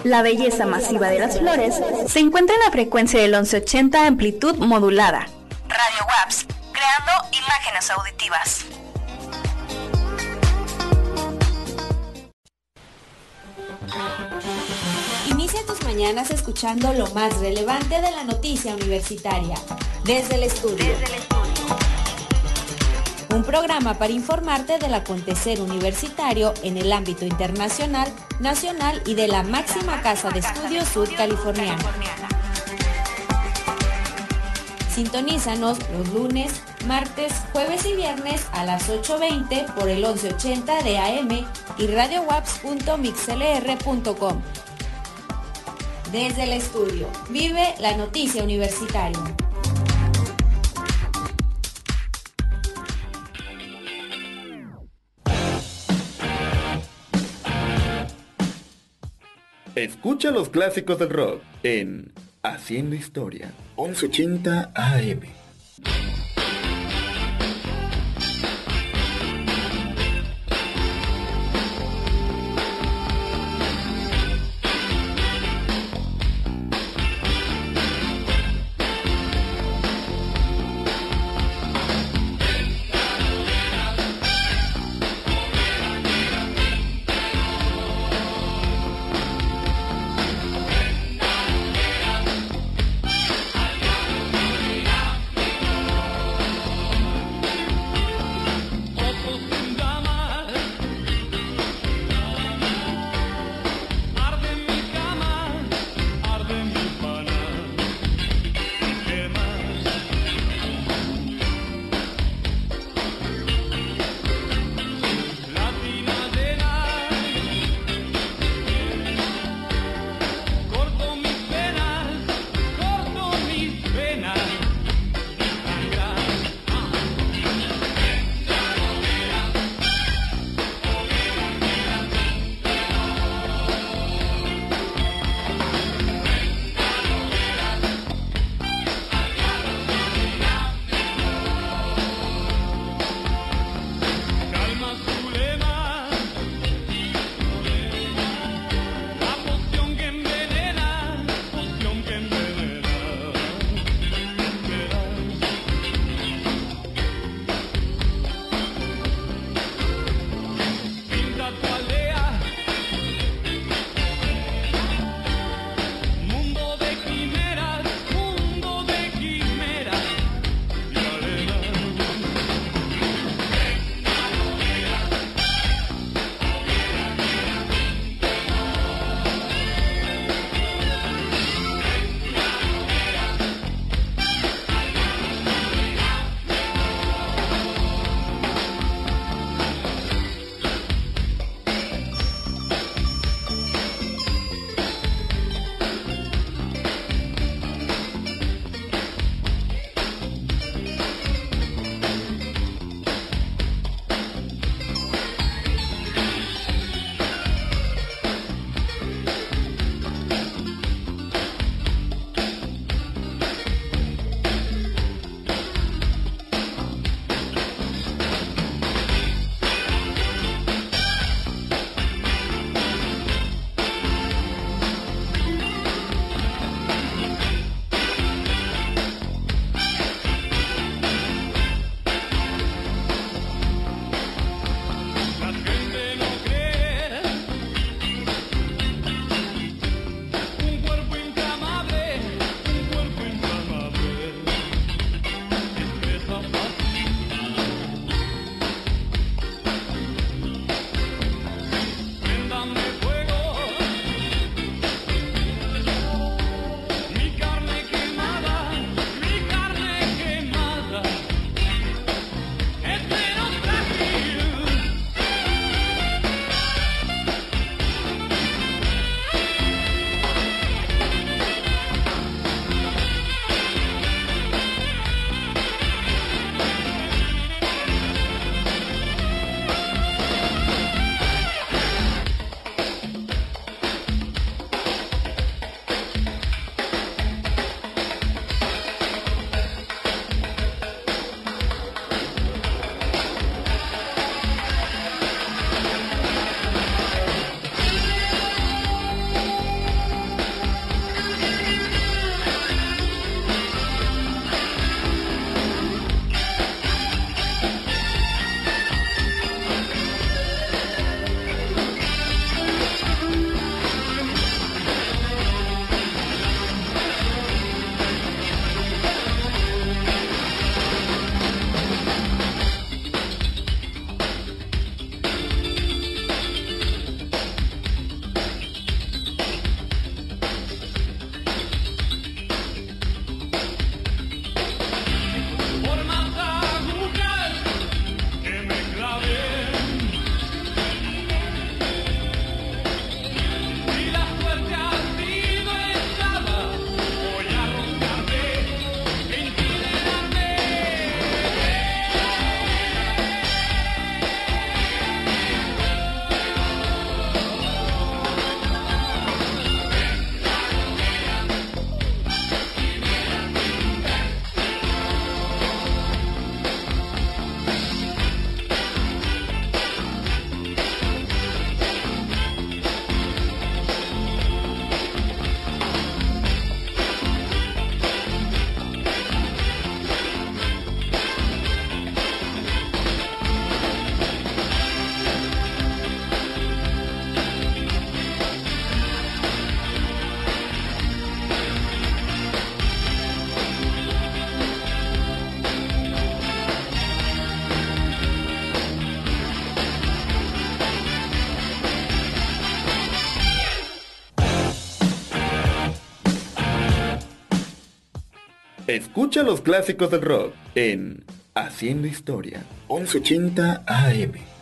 La belleza masiva de las flores se encuentra en la frecuencia del 1180 amplitud modulada. Radio WAPS, creando imágenes auditivas. Inicia tus mañanas escuchando lo más relevante de la noticia universitaria. Desde el estudio. Un programa para informarte del acontecer universitario en el ámbito internacional, nacional y de la máxima casa de estudios sudcaliforniana. Sintonízanos los lunes, martes, jueves y viernes a las 8:20 por el 1180 de AM y radiowaps.mixlr.com. Desde el estudio, vive la noticia universitaria. Escucha los clásicos del rock en Haciendo Historia, 1180 AM. Escucha los clásicos del rock en Haciendo Historia, 1180 AM.